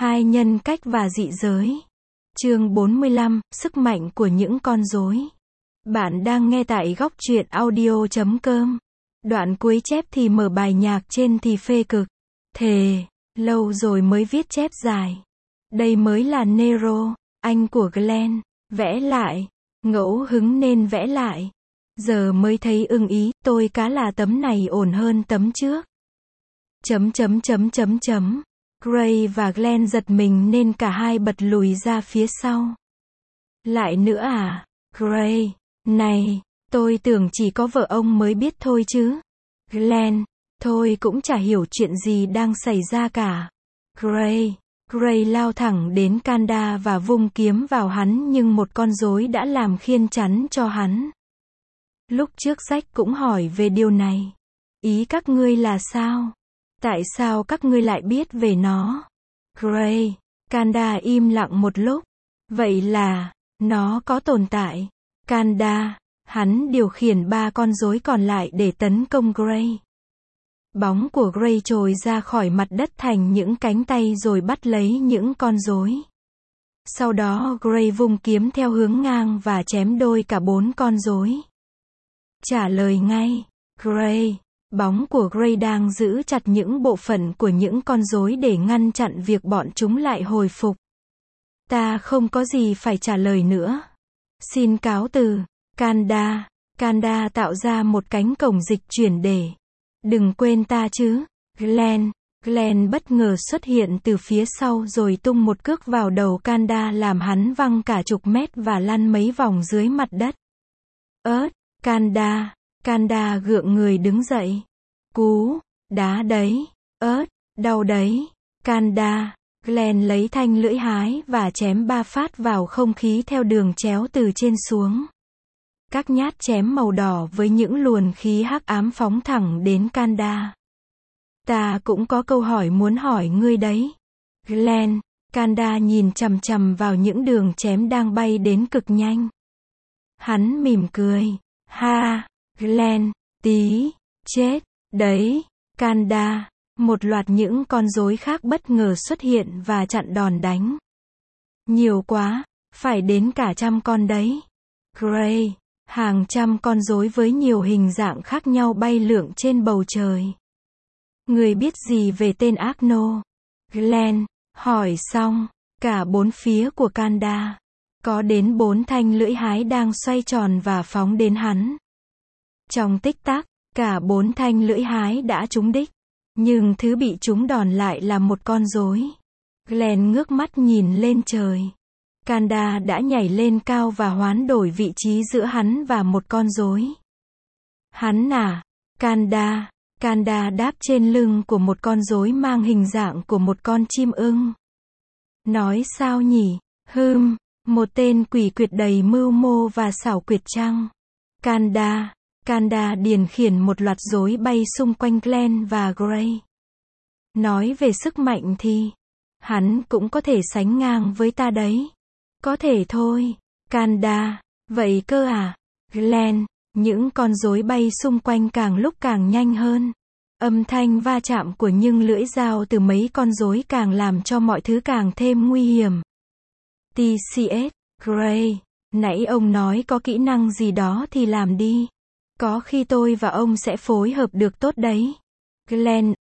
Hai nhân cách và dị giới. Chương 45, sức mạnh của những con rối. Bạn đang nghe tại góc truyện audio.com. Đoạn cuối chép thì mở bài nhạc, trên thì phê cực. Thề, lâu rồi mới viết chép dài. Đây mới là Nero, anh của Glenn. Vẽ lại. Ngẫu hứng nên vẽ lại. Giờ mới thấy ưng ý, tôi cá là tấm này ổn hơn tấm trước. Gray và Glenn giật mình nên cả hai bật lùi ra phía sau. Lại nữa à? Gray, này, tôi tưởng chỉ có vợ ông mới biết thôi chứ. Glenn, thôi cũng chả hiểu chuyện gì đang xảy ra cả. Gray lao thẳng đến Kanda và vung kiếm vào hắn, nhưng một con rối đã làm khiên chắn cho hắn. Lúc trước Jack cũng hỏi về điều này. Ý các ngươi là sao? Tại sao các ngươi lại biết về nó? Gray, Kanda im lặng một lúc. Vậy là, nó có tồn tại. Kanda, hắn điều khiển ba con rối còn lại để tấn công Gray. Bóng của Gray trồi ra khỏi mặt đất thành những cánh tay rồi bắt lấy những con rối. Sau đó Gray vung kiếm theo hướng ngang và chém đôi cả bốn con rối. Trả lời ngay, Gray. Bóng của Gray đang giữ chặt những bộ phận của những con rối để ngăn chặn việc bọn chúng lại hồi phục. Ta không có gì phải trả lời nữa. Xin cáo từ. Kanda tạo ra một cánh cổng dịch chuyển để. Đừng quên ta chứ. Glenn bất ngờ xuất hiện từ phía sau rồi tung một cước vào đầu Kanda làm hắn văng cả chục mét và lăn mấy vòng dưới mặt đất. Kanda gượng người đứng dậy. Cú, đá đấy, đau đấy. Glenn lấy thanh lưỡi hái và chém 3 phát vào không khí theo đường chéo từ trên xuống. Các nhát chém màu đỏ với những luồn khí hắc ám phóng thẳng đến Kanda. Ta cũng có câu hỏi muốn hỏi ngươi đấy. Glenn, Kanda nhìn chằm chằm vào những đường chém đang bay đến cực nhanh. Hắn mỉm cười. Ha, Glenn, tí, chết, đấy, Kanda. Một loạt những con rối khác bất ngờ xuất hiện và chặn đòn đánh. Nhiều quá, phải đến cả trăm con đấy. Gray, hàng trăm con rối với nhiều hình dạng khác nhau bay lượn trên bầu trời. Người biết gì về tên Arno? Glenn hỏi xong, cả bốn phía của Kanda. Có đến 4 thanh lưỡi hái đang xoay tròn và phóng đến hắn. Trong tích tắc, cả 4 thanh lưỡi hái đã trúng đích. Nhưng thứ bị trúng đòn lại là một con rối. Glenn ngước mắt nhìn lên trời. Kanda đã nhảy lên cao và hoán đổi vị trí giữa hắn và một con rối. Hắn à? Kanda đáp trên lưng của một con rối mang hình dạng của một con chim ưng. Nói sao nhỉ? Một tên quỷ quyệt đầy mưu mô và xảo quyệt chăng? Kanda điều khiển một loạt rối bay xung quanh Glenn và Gray. Nói về sức mạnh thì, hắn cũng có thể sánh ngang với ta đấy. Có thể thôi. Kanda, vậy cơ à? Glenn, những con rối bay xung quanh càng lúc càng nhanh hơn. Âm thanh va chạm của những lưỡi dao từ mấy con rối càng làm cho mọi thứ càng thêm nguy hiểm. TCS, Gray, nãy ông nói có kỹ năng gì đó thì làm đi. Có khi tôi và ông sẽ phối hợp được tốt đấy. Glenn,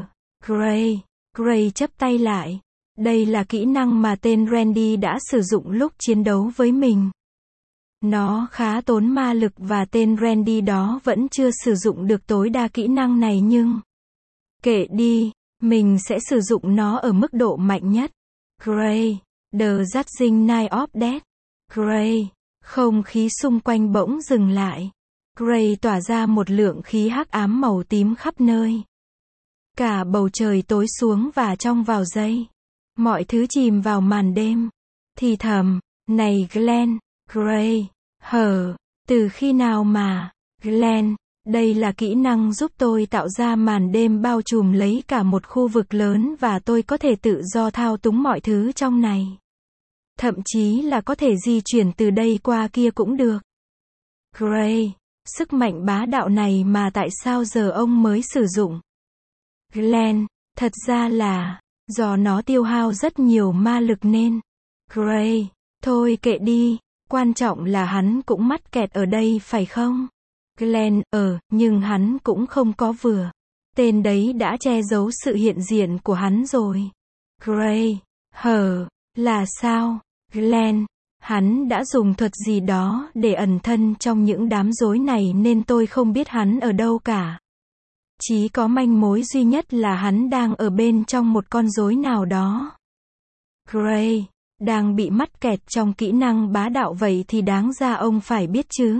Gray chắp tay lại. Đây là kỹ năng mà tên Randy đã sử dụng lúc chiến đấu với mình. Nó khá tốn ma lực và tên Randy đó vẫn chưa sử dụng được tối đa kỹ năng này nhưng... Kệ đi, mình sẽ sử dụng nó ở mức độ mạnh nhất. Gray, The Judging Night of Death. Gray, không khí xung quanh bỗng dừng lại. Gray tỏa ra một lượng khí hắc ám màu tím khắp nơi. Cả bầu trời tối xuống và trong vào giây. Mọi thứ chìm vào màn đêm. Thì thầm, này Glenn, Gray, từ khi nào mà, Glenn, đây là kỹ năng giúp tôi tạo ra màn đêm bao trùm lấy cả một khu vực lớn và tôi có thể tự do thao túng mọi thứ trong này. Thậm chí là có thể di chuyển từ đây qua kia cũng được. Gray, sức mạnh bá đạo này mà tại sao giờ ông mới sử dụng? Glenn, thật ra là, Do nó tiêu hao rất nhiều ma lực nên. Gray, thôi kệ đi, quan trọng là hắn cũng mắc kẹt ở đây phải không? Glenn, nhưng hắn cũng không có vừa. Tên đấy đã che giấu sự hiện diện của hắn rồi. Gray, là sao? Glenn, hắn đã dùng thuật gì đó để ẩn thân trong những đám rối này nên tôi không biết hắn ở đâu cả. Chỉ có manh mối duy nhất là hắn đang ở bên trong một con rối nào đó. Gray, đang bị mắc kẹt trong kỹ năng bá đạo vậy thì đáng ra ông phải biết chứ.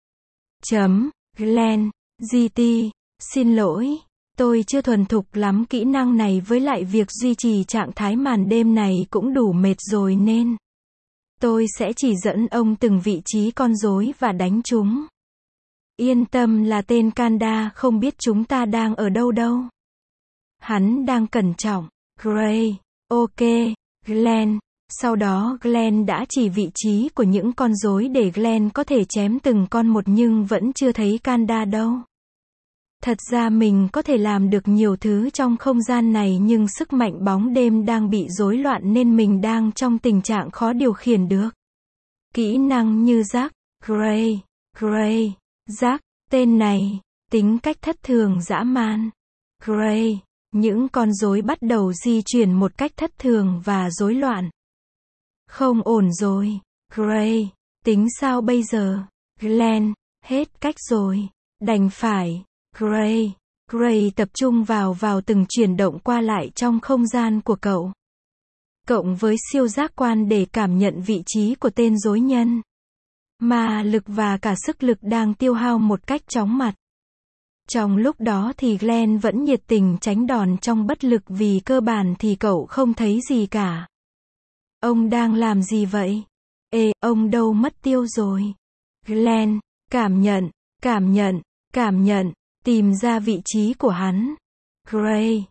Glenn, GT, xin lỗi, tôi chưa thuần thục lắm kỹ năng này với lại việc duy trì trạng thái màn đêm này cũng đủ mệt rồi nên. Tôi sẽ chỉ dẫn ông từng vị trí con rối và đánh chúng. Yên tâm là tên Kanda không biết chúng ta đang ở đâu đâu. Hắn đang cẩn trọng. Gray, ok, Glenn. Sau đó Glenn đã chỉ vị trí của những con rối để Glenn có thể chém từng con một nhưng vẫn chưa thấy Kanda đâu. Thật ra mình có thể làm được nhiều thứ trong không gian này nhưng sức mạnh bóng đêm đang bị rối loạn nên mình đang trong tình trạng khó điều khiển được. Kỹ năng như Jack, Gray, Jack, tên này, tính cách thất thường dã man. Gray, những con rối bắt đầu di chuyển một cách thất thường và rối loạn. Không ổn rồi. Gray, tính sao bây giờ? Glenn, hết cách rồi. Đành phải. Gray tập trung vào từng chuyển động qua lại trong không gian của cậu. Cộng với siêu giác quan để cảm nhận vị trí của tên rối nhân. Ma lực và cả sức lực đang tiêu hao một cách chóng mặt. Trong lúc đó thì Glenn vẫn nhiệt tình tránh đòn trong bất lực vì cơ bản thì cậu không thấy gì cả. Ông đang làm gì vậy? Ông đâu mất tiêu rồi? Glenn, cảm nhận, tìm ra vị trí của hắn. Gray,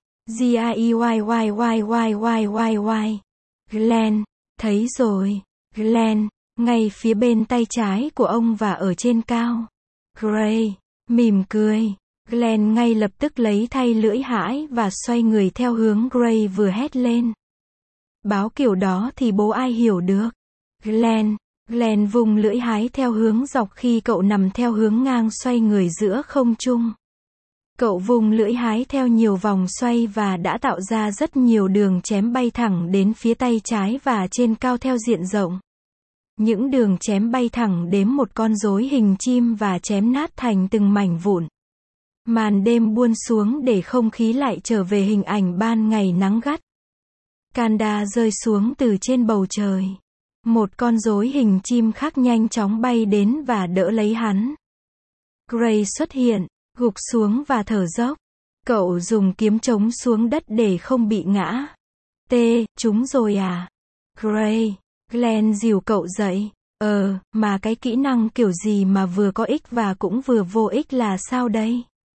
Gayyyyyyyyyy. Glenn, thấy rồi. Glenn, ngay phía bên tay trái của ông và ở trên cao. Gray, mỉm cười. Glenn ngay lập tức lấy thay lưỡi hái và xoay người theo hướng Gray vừa hét lên. Báo kiểu đó thì bố ai hiểu được. Glenn vùng lưỡi hái theo hướng dọc khi cậu nằm theo hướng ngang xoay người giữa không trung. Cậu vùng lưỡi hái theo nhiều vòng xoay và đã tạo ra rất nhiều đường chém bay thẳng đến phía tay trái và trên cao theo diện rộng. Những đường chém bay thẳng đến một con rối hình chim và chém nát thành từng mảnh vụn. Màn đêm buông xuống để không khí lại trở về hình ảnh ban ngày nắng gắt. Kanda rơi xuống từ trên bầu trời. Một con rối hình chim khác nhanh chóng bay đến và đỡ lấy hắn. Gray xuất hiện, gục xuống và thở dốc. Cậu dùng kiếm chống xuống đất để không bị ngã. Trúng rồi à? Glenn dìu cậu dậy. Mà cái kỹ năng kiểu gì mà vừa có ích và cũng vừa vô ích là sao đây?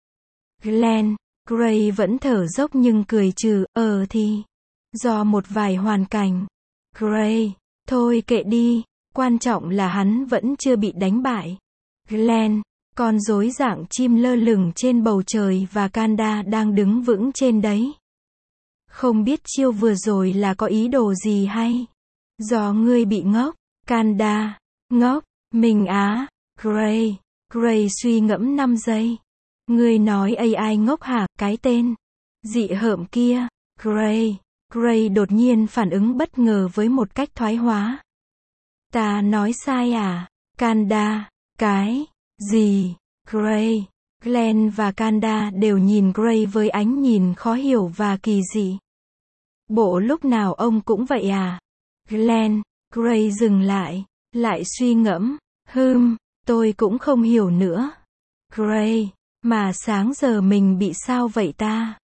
Gray vẫn thở dốc nhưng cười trừ, thì. Do một vài hoàn cảnh. Gray, thôi kệ đi, quan trọng là hắn vẫn chưa bị đánh bại. Glenn, con rối dạng chim lơ lửng trên bầu trời và Kanda đang đứng vững trên đấy. Không biết chiêu vừa rồi là có ý đồ gì hay? Do ngươi bị ngốc. Kanda, ngốc, mình á. Gray suy ngẫm 5 giây. Ngươi nói AI ngốc hả, cái tên dị hợm kia. Gray đột nhiên phản ứng bất ngờ với một cách thoái hóa. Ta nói sai à? Kanda, cái gì? Glenn và Kanda đều nhìn Gray với ánh nhìn khó hiểu và kỳ dị. Bộ lúc nào ông cũng vậy à? Gray dừng lại suy ngẫm. Tôi cũng không hiểu nữa. Gray, mà sáng giờ mình bị sao vậy ta?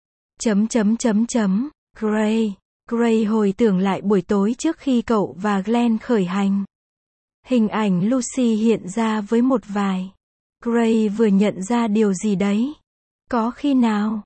Gray hồi tưởng lại buổi tối trước khi cậu và Glenn khởi hành. Hình ảnh Lucy hiện ra với một vài. Gray vừa nhận ra điều gì đấy. Có khi nào?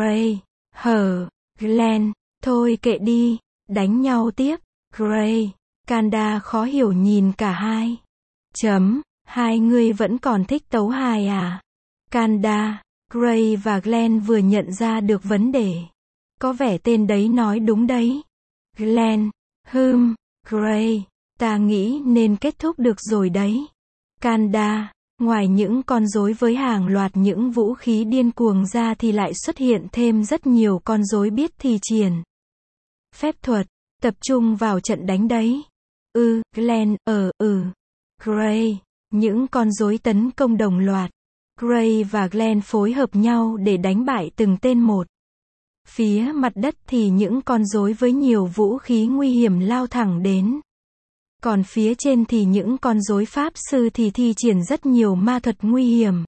Glenn, thôi kệ đi, đánh nhau tiếp. Kanda khó hiểu nhìn cả hai. Hai người vẫn còn thích tấu hài à? Kanda, Gray và Glenn vừa nhận ra được vấn đề. Có vẻ tên đấy nói đúng đấy. Glenn. Gray. Ta nghĩ nên kết thúc được rồi đấy. Kanda. Ngoài những con rối với hàng loạt những vũ khí điên cuồng ra thì lại xuất hiện thêm rất nhiều con rối biết thi triển phép thuật. Tập trung vào trận đánh đấy. Glenn. Gray. Những con rối tấn công đồng loạt. Gray và Glenn phối hợp nhau để đánh bại từng tên một. Phía mặt đất thì những con rối với nhiều vũ khí nguy hiểm lao thẳng đến. Còn phía trên thì những con rối pháp sư thì thi triển rất nhiều ma thuật nguy hiểm.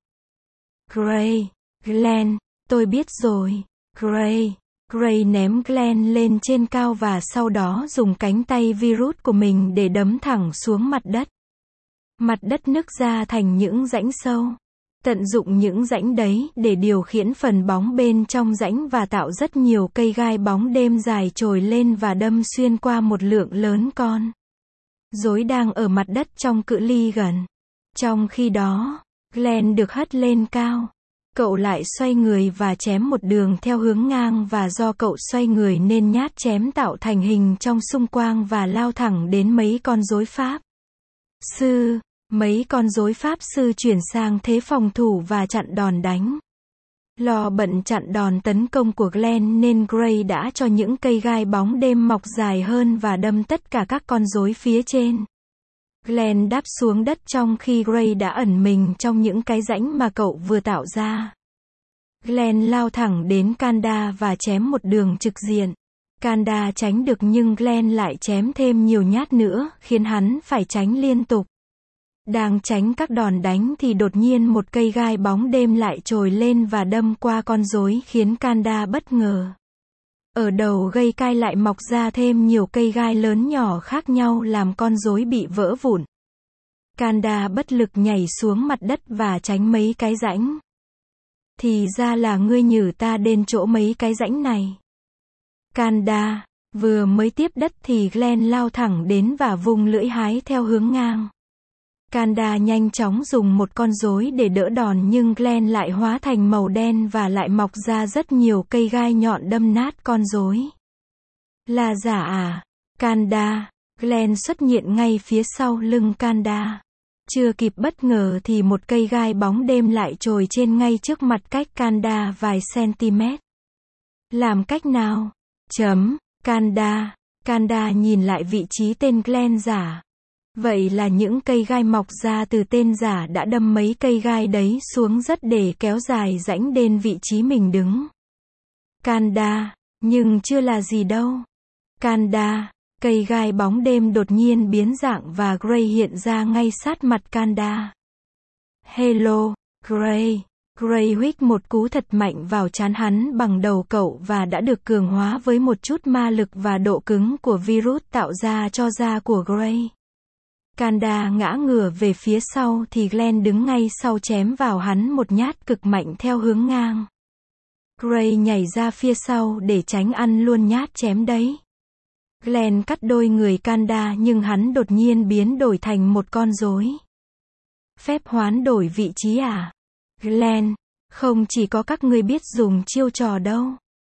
Glenn, tôi biết rồi. Gray ném Glenn lên trên cao và sau đó dùng cánh tay virus của mình để đấm thẳng xuống mặt đất. Mặt đất nứt ra thành những rãnh sâu. Tận dụng những rãnh đấy để điều khiển phần bóng bên trong rãnh và tạo rất nhiều cây gai bóng đêm dài trồi lên và đâm xuyên qua một lượng lớn con rối đang ở mặt đất trong cự ly gần. Trong khi đó, Glenn được hất lên cao. Cậu lại xoay người và chém một đường theo hướng ngang và do cậu xoay người nên nhát chém tạo thành hình trong xung quanh và lao thẳng đến mấy con rối pháp sư. Mấy con rối pháp sư chuyển sang thế phòng thủ và chặn đòn đánh. Lo bận chặn đòn tấn công của Glenn nên Gray đã cho những cây gai bóng đêm mọc dài hơn và đâm tất cả các con rối phía trên. Glenn đáp xuống đất trong khi Gray đã ẩn mình trong những cái rãnh mà cậu vừa tạo ra. Glenn lao thẳng đến Kanda và chém một đường trực diện. Kanda tránh được nhưng Glenn lại chém thêm nhiều nhát nữa, khiến hắn phải tránh liên tục. Đang tránh các đòn đánh thì đột nhiên một cây gai bóng đêm lại trồi lên và đâm qua con rối khiến Kanda bất ngờ. Ở đầu gây cai lại mọc ra thêm nhiều cây gai lớn nhỏ khác nhau làm con rối bị vỡ vụn. Kanda bất lực nhảy xuống mặt đất và tránh mấy cái rãnh. Thì ra là ngươi nhử ta đến chỗ mấy cái rãnh này. Kanda vừa mới tiếp đất thì Glenn lao thẳng đến và vung lưỡi hái theo hướng ngang. Kanda nhanh chóng dùng một con rối để đỡ đòn nhưng Glenn lại hóa thành màu đen và lại mọc ra rất nhiều cây gai nhọn đâm nát con rối. Là giả à? Kanda. Glenn xuất hiện ngay phía sau lưng Kanda. Chưa kịp bất ngờ thì một cây gai bóng đêm lại trồi trên ngay trước mặt cách Kanda vài cm. Làm cách nào? Kanda nhìn lại vị trí tên Glenn giả. Vậy là những cây gai mọc ra từ tên giả đã đâm mấy cây gai đấy xuống rất để kéo dài rãnh đến vị trí mình đứng. Kanda, nhưng chưa là gì đâu. Kanda, cây gai bóng đêm đột nhiên biến dạng và Gray hiện ra ngay sát mặt Kanda. Hello, Gray. Gray huých một cú thật mạnh vào trán hắn bằng đầu cậu và đã được cường hóa với một chút ma lực và độ cứng của virus tạo ra cho da của Gray. Kanda ngã ngửa về phía sau thì Glenn đứng ngay sau chém vào hắn một nhát cực mạnh theo hướng ngang. Gray nhảy ra phía sau để tránh ăn luôn nhát chém đấy. Glenn cắt đôi người Kanda nhưng hắn đột nhiên biến đổi thành một con rối. Phép hoán đổi vị trí à? Glenn, không chỉ có các ngươi biết dùng chiêu trò đâu.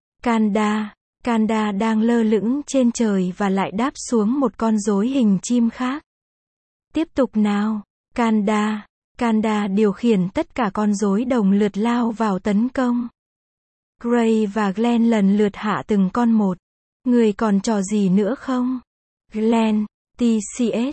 Kanda đang lơ lửng trên trời và lại đáp xuống một con rối hình chim khác. Tiếp tục nào. Kanda điều khiển tất cả con rối đồng lượt lao vào tấn công. Gray và Glenn lần lượt hạ từng con một. Người còn trò gì nữa không? Glenn, TCS,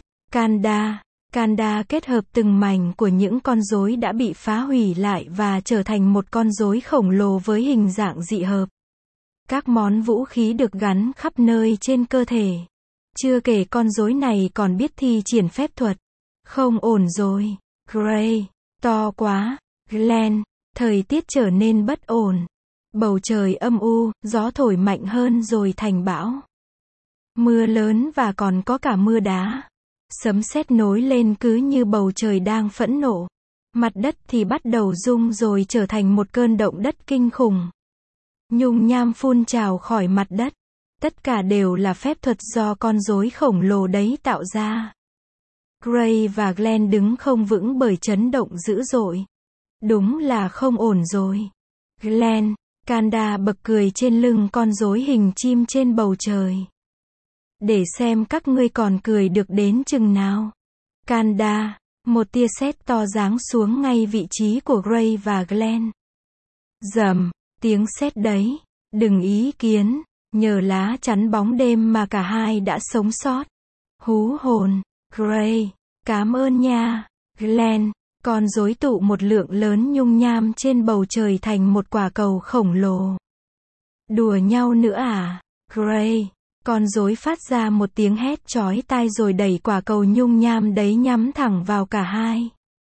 Kanda kết hợp từng mảnh của những con rối đã bị phá hủy lại và trở thành một con rối khổng lồ với hình dạng dị hợp. Các món vũ khí được gắn khắp nơi trên cơ thể. Chưa kể con rối này còn biết thi triển phép thuật. Không ổn rồi. Gray, to quá. Glenn, thời tiết trở nên bất ổn. Bầu trời âm u, gió thổi mạnh hơn rồi thành bão. Mưa lớn và còn có cả mưa đá. Sấm sét nối lên cứ như bầu trời đang phẫn nộ. Mặt đất thì bắt đầu rung rồi trở thành một cơn động đất kinh khủng. Nhung nham phun trào khỏi mặt đất. Tất cả đều là phép thuật do con rối khổng lồ đấy tạo ra. Gray và Glenn đứng không vững bởi chấn động dữ dội. Đúng là không ổn rồi. Glenn, Kanda bật cười trên lưng con rối hình chim trên bầu trời. Để xem các ngươi còn cười được đến chừng nào. Kanda, một tia sét to giáng xuống ngay vị trí của Gray và Glenn. Rầm, tiếng sét đấy, đừng ý kiến, nhờ lá chắn bóng đêm mà cả hai đã sống sót. Hú hồn, Gray, cảm ơn nha. Glenn, con rối tụ một lượng lớn nhung nham trên bầu trời thành một quả cầu khổng lồ. Đùa nhau nữa à? Gray, con rối phát ra một tiếng hét chói tai rồi đẩy quả cầu nhung nham đấy nhắm thẳng vào cả hai.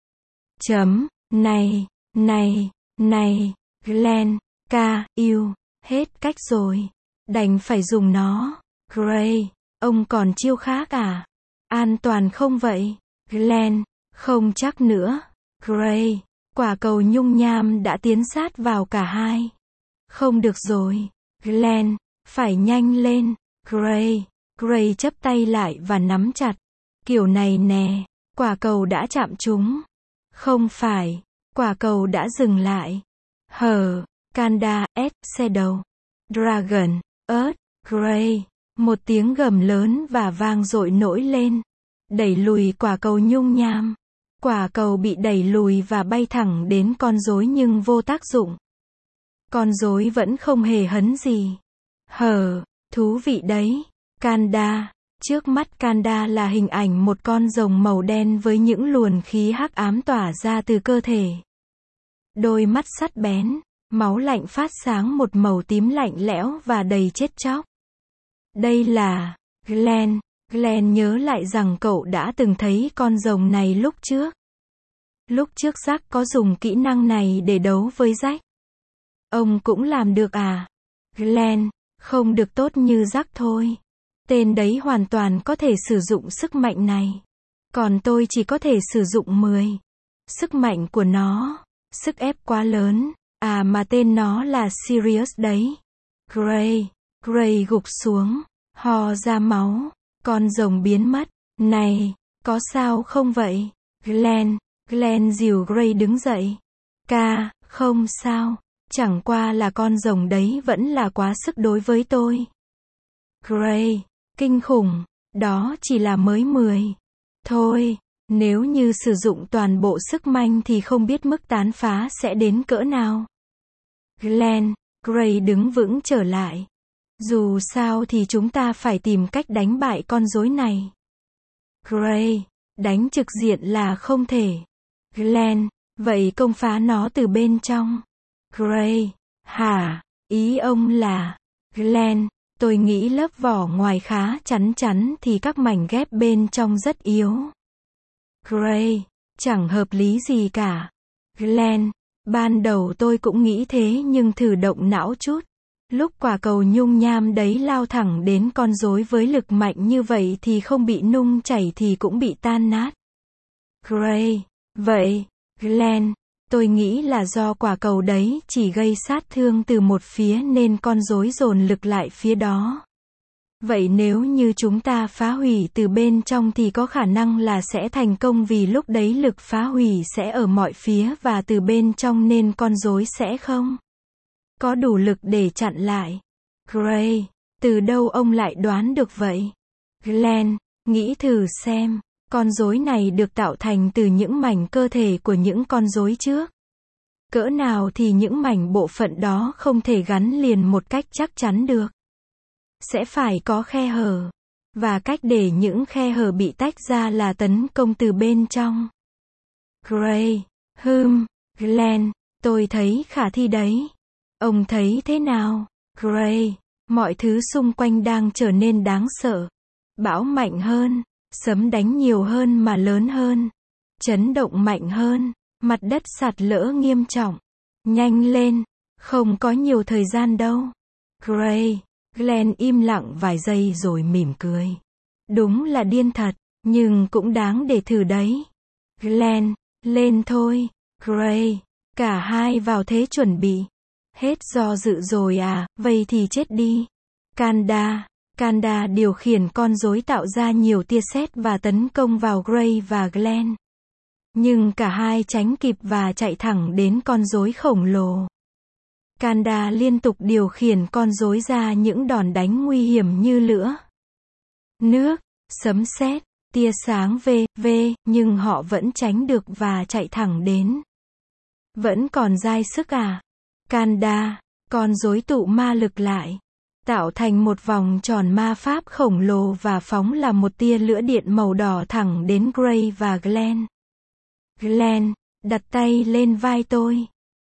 Này, Glenn, hết cách rồi. Đành phải dùng nó. Gray, ông còn chiêu khác à? An toàn không vậy? Glenn, không chắc nữa. Gray, quả cầu nhung nham đã tiến sát vào cả hai. Không được rồi. Glenn, phải nhanh lên. Gray chắp tay lại và nắm chặt. Kiểu này nè, quả cầu đã chạm trúng. Không phải, quả cầu đã dừng lại. Kanda, Shadow, Dragon, Earth, Gray. Một tiếng gầm lớn và vang dội nổi lên. Đẩy lùi quả cầu nhung nham. Quả cầu bị đẩy lùi và bay thẳng đến con rối nhưng vô tác dụng. Con rối vẫn không hề hấn gì. Thú vị đấy. Kanda. Trước mắt Kanda là hình ảnh một con rồng màu đen với những luồng khí hắc ám tỏa ra từ cơ thể. Đôi mắt sắc bén, máu lạnh phát sáng một màu tím lạnh lẽo và đầy chết chóc. Đây là Glenn. Glenn nhớ lại rằng cậu đã từng thấy con rồng này lúc trước. Lúc trước Jack có dùng kỹ năng này để đấu với Jack. Ông cũng làm được à? Glenn, không được tốt như Jack thôi. Tên đấy hoàn toàn có thể sử dụng sức mạnh này. Còn tôi chỉ có thể sử dụng 10. Sức mạnh của nó, sức ép quá lớn. À mà tên nó là Sirius đấy. Gray gục xuống, ho ra máu. Con rồng biến mất. Này, có sao không vậy? Glenn dìu Gray đứng dậy. Không sao. Chẳng qua là con rồng đấy vẫn là quá sức đối với tôi. Gray, kinh khủng. Đó chỉ là mới 10. Thôi, nếu như sử dụng toàn bộ sức mạnh thì không biết mức tàn phá sẽ đến cỡ nào. Gray đứng vững trở lại. Dù sao thì chúng ta phải tìm cách đánh bại con rối này. Gray, đánh trực diện là không thể. Glenn, vậy công phá nó từ bên trong. Gray, hả? Ý ông là... Glenn, tôi nghĩ lớp vỏ ngoài khá chắn thì các mảnh ghép bên trong rất yếu. Gray, chẳng hợp lý gì cả. Glenn, ban đầu tôi cũng nghĩ thế nhưng thử động não chút. Lúc quả cầu nhung nham đấy lao thẳng đến con rối với lực mạnh như vậy thì không bị nung chảy thì cũng bị tan nát. Gray, vậy, Glenn, tôi nghĩ là do quả cầu đấy chỉ gây sát thương từ một phía nên con rối dồn lực lại phía đó. Vậy nếu như chúng ta phá hủy từ bên trong thì có khả năng là sẽ thành công vì lúc đấy lực phá hủy sẽ ở mọi phía và từ bên trong nên con rối sẽ không có đủ lực để chặn lại. Gray, từ đâu ông lại đoán được vậy? Glenn, nghĩ thử xem, con rối này được tạo thành từ những mảnh cơ thể của những con rối trước. Cỡ nào thì những mảnh bộ phận đó không thể gắn liền một cách chắc chắn được. Sẽ phải có khe hở. Và cách để những khe hở bị tách ra là tấn công từ bên trong. Gray, Glenn, tôi thấy khả thi đấy. Ông thấy thế nào? Gray, mọi thứ xung quanh đang trở nên đáng sợ. Bão mạnh hơn, sấm đánh nhiều hơn mà lớn hơn. Chấn động mạnh hơn, mặt đất sạt lở nghiêm trọng. Nhanh lên, không có nhiều thời gian đâu. Glenn im lặng vài giây rồi mỉm cười. Đúng là điên thật, nhưng cũng đáng để thử đấy. Glenn, lên thôi. Gray, cả hai vào thế chuẩn bị. Hết do dự rồi à, vậy thì chết đi. Kanda điều khiển con rối tạo ra nhiều tia sét và tấn công vào Gray và Glenn. Nhưng cả hai tránh kịp và chạy thẳng đến con rối khổng lồ. Kanda liên tục điều khiển con rối ra những đòn đánh nguy hiểm như lửa, nước, sấm sét, tia sáng v.v. nhưng họ vẫn tránh được và chạy thẳng đến. Vẫn còn dai sức à? Kanda, con rối tụ ma lực lại, tạo thành một vòng tròn ma pháp khổng lồ và phóng là một tia lửa điện màu đỏ thẳng đến Gray và Glenn. Glenn, đặt tay lên vai tôi.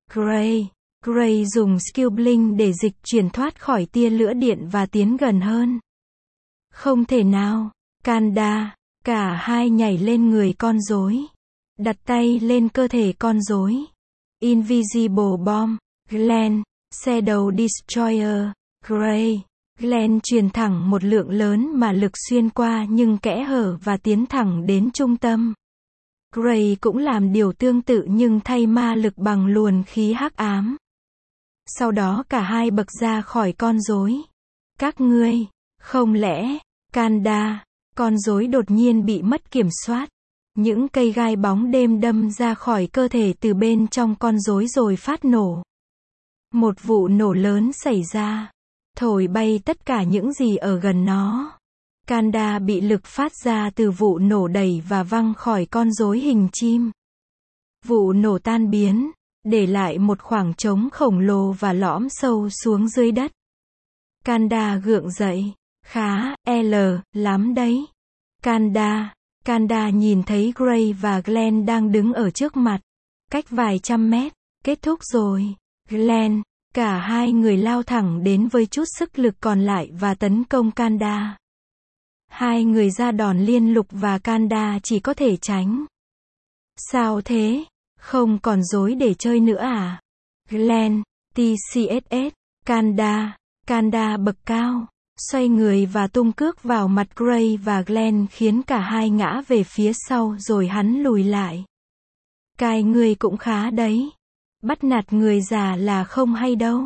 Gray dùng skill blink để dịch chuyển thoát khỏi tia lửa điện và tiến gần hơn. Không thể nào. Kanda, cả hai nhảy lên người con rối, đặt tay lên cơ thể con rối. Invisible Bomb, Glenn, Shadow Destroyer, Gray. Glenn truyền thẳng một lượng lớn ma lực xuyên qua những kẽ hở và tiến thẳng đến trung tâm. Gray cũng làm điều tương tự nhưng thay ma lực bằng luồng khí hắc ám. Sau đó cả hai bật ra khỏi con rối. Các ngươi, không lẽ, Kanda, con rối đột nhiên bị mất kiểm soát. Những cây gai bóng đêm đâm ra khỏi cơ thể từ bên trong con rối rồi phát nổ. Một vụ nổ lớn xảy ra, thổi bay tất cả những gì ở gần nó. Kanda bị lực phát ra từ vụ nổ đẩy và văng khỏi con rối hình chim. Vụ nổ tan biến, để lại một khoảng trống khổng lồ và lõm sâu xuống dưới đất. Kanda gượng dậy. Khá, lắm đấy. Kanda nhìn thấy Gray và Glenn đang đứng ở trước mặt, cách vài trăm mét. Kết thúc rồi. Glenn, cả hai người lao thẳng đến với chút sức lực còn lại và tấn công Kanda. Hai người ra đòn liên lục và Kanda chỉ có thể tránh. Sao thế? Không còn rối để chơi nữa à? Glenn, TCSS, Kanda bậc cao, xoay người và tung cước vào mặt Gray và Glenn khiến cả hai ngã về phía sau rồi hắn lùi lại. Cái người cũng khá đấy. Bắt nạt người già là không hay đâu.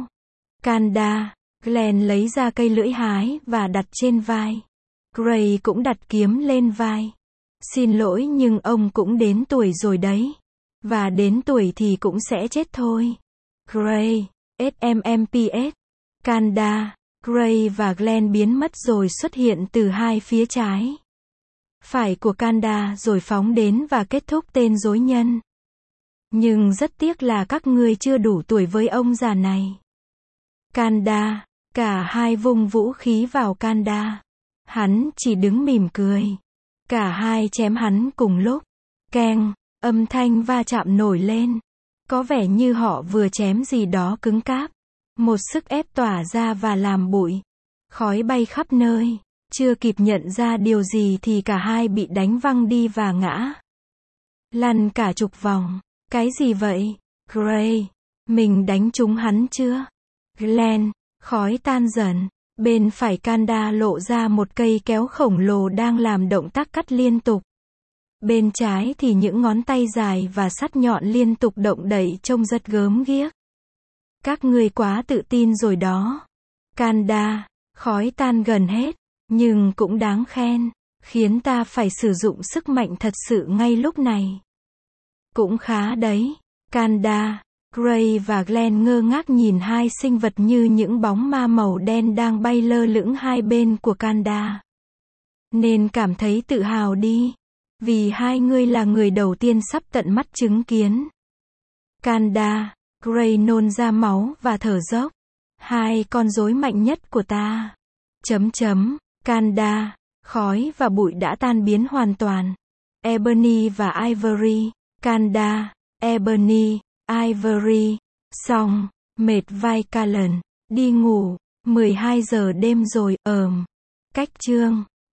Glenn lấy ra cây lưỡi hái và đặt trên vai. Gray cũng đặt kiếm lên vai. Xin lỗi nhưng ông cũng đến tuổi rồi đấy. Và đến tuổi thì cũng sẽ chết thôi. Gray, SMMPS. Gray và Glenn biến mất rồi xuất hiện từ hai phía trái phải của Kanda rồi phóng đến và kết thúc tên rối nhân. Nhưng rất tiếc là các ngươi chưa đủ tuổi với ông già này. Cả hai vung vũ khí vào Kanda. Hắn chỉ đứng mỉm cười. Cả hai chém hắn cùng lúc. Keng, âm thanh va chạm nổi lên. Có vẻ như họ vừa chém gì đó cứng cáp. Một sức ép tỏa ra và làm bụi. Khói bay khắp nơi. Chưa kịp nhận ra điều gì thì cả hai bị đánh văng đi và ngã. Lăn cả chục vòng. Cái gì vậy? Gray, mình đánh trúng hắn chưa? Glenn, khói tan dần. Bên phải Kanda lộ ra một cây kéo khổng lồ đang làm động tác cắt liên tục. Bên trái thì những ngón tay dài và sắt nhọn liên tục động đậy trông rất gớm ghiếc. Các ngươi quá tự tin rồi đó. Kanda, khói tan gần hết, nhưng cũng đáng khen, khiến ta phải sử dụng sức mạnh thật sự ngay lúc này. Cũng khá đấy. Kanda, Gray và Glenn ngơ ngác nhìn hai sinh vật như những bóng ma màu đen đang bay lơ lửng hai bên của Kanda. Nên cảm thấy tự hào đi. Vì hai ngươi là người đầu tiên sắp tận mắt chứng kiến. Gray nôn ra máu và thở dốc. Hai con rối mạnh nhất của ta. Kanda, khói và bụi đã tan biến hoàn toàn. Ebony và Ivory. Kanda, Ebony, Ivory. Xong, mệt vai Callan. Đi ngủ. 12 giờ đêm rồi, Cách chương.